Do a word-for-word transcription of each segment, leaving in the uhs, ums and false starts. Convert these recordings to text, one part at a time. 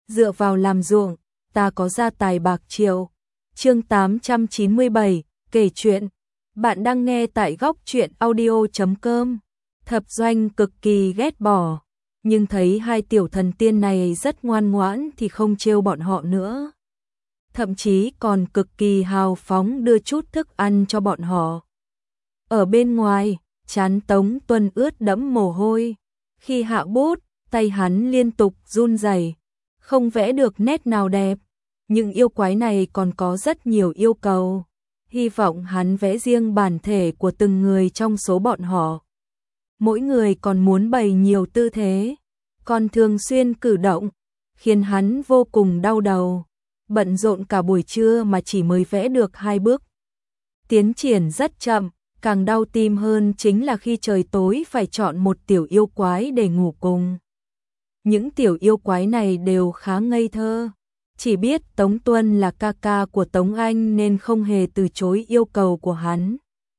dựa vào làm ruộng, ta có gia tài bạc triệu. Chương tám trăm chín mươi bảy, kể chuyện. Bạn đang nghe tại góc truyện audio chấm com. Thập Doanh cực kỳ ghét bỏ, nhưng thấy hai tiểu thần tiên này rất ngoan ngoãn thì không trêu bọn họ nữa. Thậm chí còn cực kỳ hào phóng đưa chút thức ăn cho bọn họ. Ở bên ngoài, trán Tống Tuân ướt đẫm mồ hôi. Khi hạ bút, tay hắn liên tục run rẩy, không vẽ được nét nào đẹp. Nhưng yêu quái này còn có rất nhiều yêu cầu. Hy vọng hắn vẽ riêng bản thể của từng người trong số bọn họ. Mỗi người còn muốn bày nhiều tư thế, còn thường xuyên cử động, khiến hắn vô cùng đau đầu. Bận rộn cả buổi trưa mà chỉ mới vẽ được hai bước. Tiến triển rất chậm, càng đau tim hơn chính là khi trời tối phải chọn một tiểu yêu quái để ngủ cùng. Những tiểu yêu quái này đều khá ngây thơ, chỉ biết Tống Tuân là ca ca của Tống Anh nên không hề từ chối yêu cầu của hắn.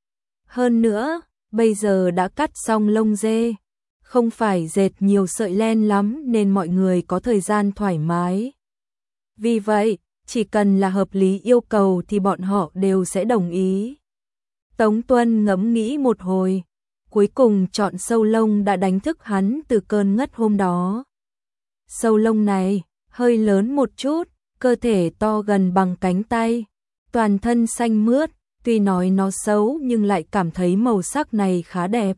Hơn nữa, bây giờ đã cắt xong lông dê, không phải dệt nhiều sợi len lắm nên mọi người có thời gian thoải mái. Vì vậy, chỉ cần là hợp lý yêu cầu thì bọn họ đều sẽ đồng ý. Tống Tuân ngẫm nghĩ một hồi, cuối cùng chọn sâu lông đã đánh thức hắn từ cơn ngất hôm đó. Sâu lông này hơi lớn một chút, cơ thể to gần bằng cánh tay, toàn thân xanh mướt, tuy nói nó xấu nhưng lại cảm thấy màu sắc này khá đẹp.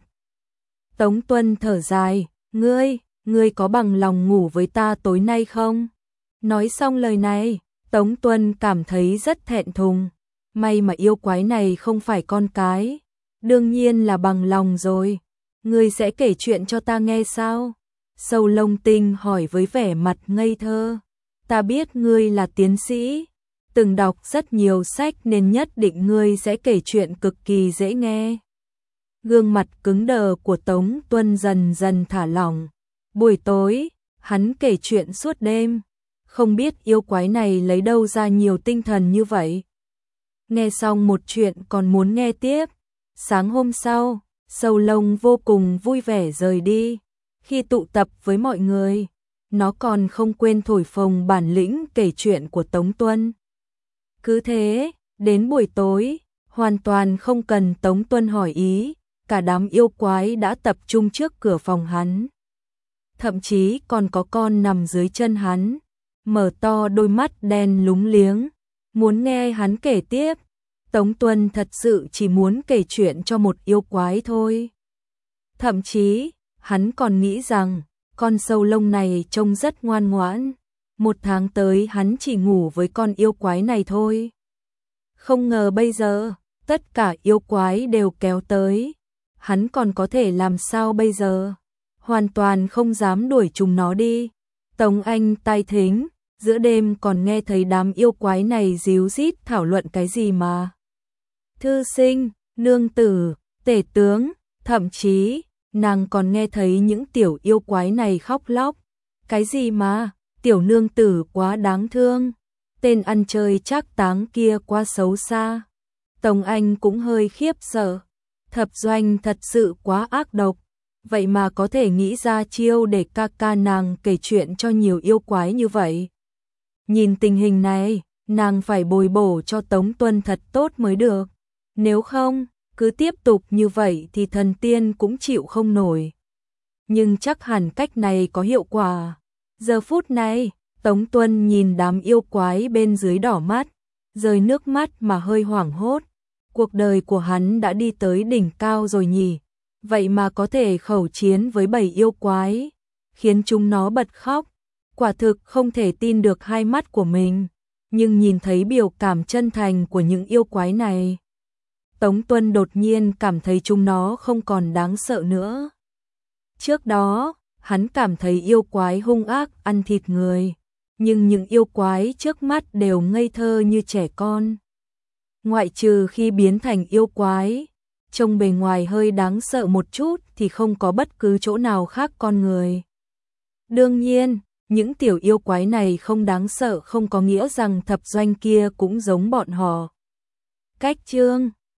Tống Tuân thở dài, ngươi, ngươi có bằng lòng ngủ với ta tối nay không? Nói xong lời này, Tống Tuân cảm thấy rất thẹn thùng. May mà yêu quái này không phải con cái. Đương nhiên là bằng lòng rồi. Ngươi sẽ kể chuyện cho ta nghe sao? Sâu lông tinh hỏi với vẻ mặt ngây thơ. Ta biết ngươi là tiến sĩ, từng đọc rất nhiều sách nên nhất định ngươi sẽ kể chuyện cực kỳ dễ nghe. Gương mặt cứng đờ của Tống Tuân dần dần thả lỏng. Buổi tối, hắn kể chuyện suốt đêm. Không biết yêu quái này lấy đâu ra nhiều tinh thần như vậy. Nghe xong một chuyện còn muốn nghe tiếp. Sáng hôm sau, sâu lông vô cùng vui vẻ rời đi. Khi tụ tập với mọi người, nó còn không quên thổi phồng bản lĩnh kể chuyện của Tống Tuân. Cứ thế, đến buổi tối, hoàn toàn không cần Tống Tuân hỏi ý, cả đám yêu quái đã tập trung trước cửa phòng hắn. Thậm chí còn có con nằm dưới chân hắn, mở to đôi mắt đen lúng liếng, muốn nghe hắn kể tiếp. Tống Tuân thật sự chỉ muốn kể chuyện cho một yêu quái thôi. Thậm chí, hắn còn nghĩ rằng, con sâu lông này trông rất ngoan ngoãn. Một tháng tới hắn chỉ ngủ với con yêu quái này thôi. Không ngờ bây giờ, tất cả yêu quái đều kéo tới. Hắn còn có thể làm sao bây giờ? Hoàn toàn không dám đuổi chúng nó đi. Tống Anh tai thính, giữa đêm còn nghe thấy đám yêu quái này díu dít thảo luận cái gì mà. Thư sinh, nương tử, tể tướng, thậm chí, nàng còn nghe thấy những tiểu yêu quái này khóc lóc. Cái gì mà, tiểu nương tử quá đáng thương, tên ăn chơi trác táng kia quá xấu xa. Tống Anh cũng hơi khiếp sợ, Thập Doanh thật sự quá ác độc, vậy mà có thể nghĩ ra chiêu để ca ca nàng kể chuyện cho nhiều yêu quái như vậy. Nhìn tình hình này, nàng phải bồi bổ cho Tống Tuân thật tốt mới được. Nếu không, cứ tiếp tục như vậy thì thần tiên cũng chịu không nổi. Nhưng chắc hẳn cách này có hiệu quả. Giờ phút này, Tống Tuân nhìn đám yêu quái bên dưới đỏ mắt, rơi nước mắt mà hơi hoảng hốt. Cuộc đời của hắn đã đi tới đỉnh cao rồi nhỉ, vậy mà có thể khẩu chiến với bầy yêu quái, khiến chúng nó bật khóc. Quả thực không thể tin được hai mắt của mình, nhưng nhìn thấy biểu cảm chân thành của những yêu quái này, Tống Tuân đột nhiên cảm thấy chúng nó không còn đáng sợ nữa. Trước đó, hắn cảm thấy yêu quái hung ác ăn thịt người, nhưng những yêu quái trước mắt đều ngây thơ như trẻ con. Ngoại trừ khi biến thành yêu quái, trông bề ngoài hơi đáng sợ một chút thì không có bất cứ chỗ nào khác con người. Đương nhiên, những tiểu yêu quái này không đáng sợ không có nghĩa rằng Thập Doanh kia cũng giống bọn họ. Cách chương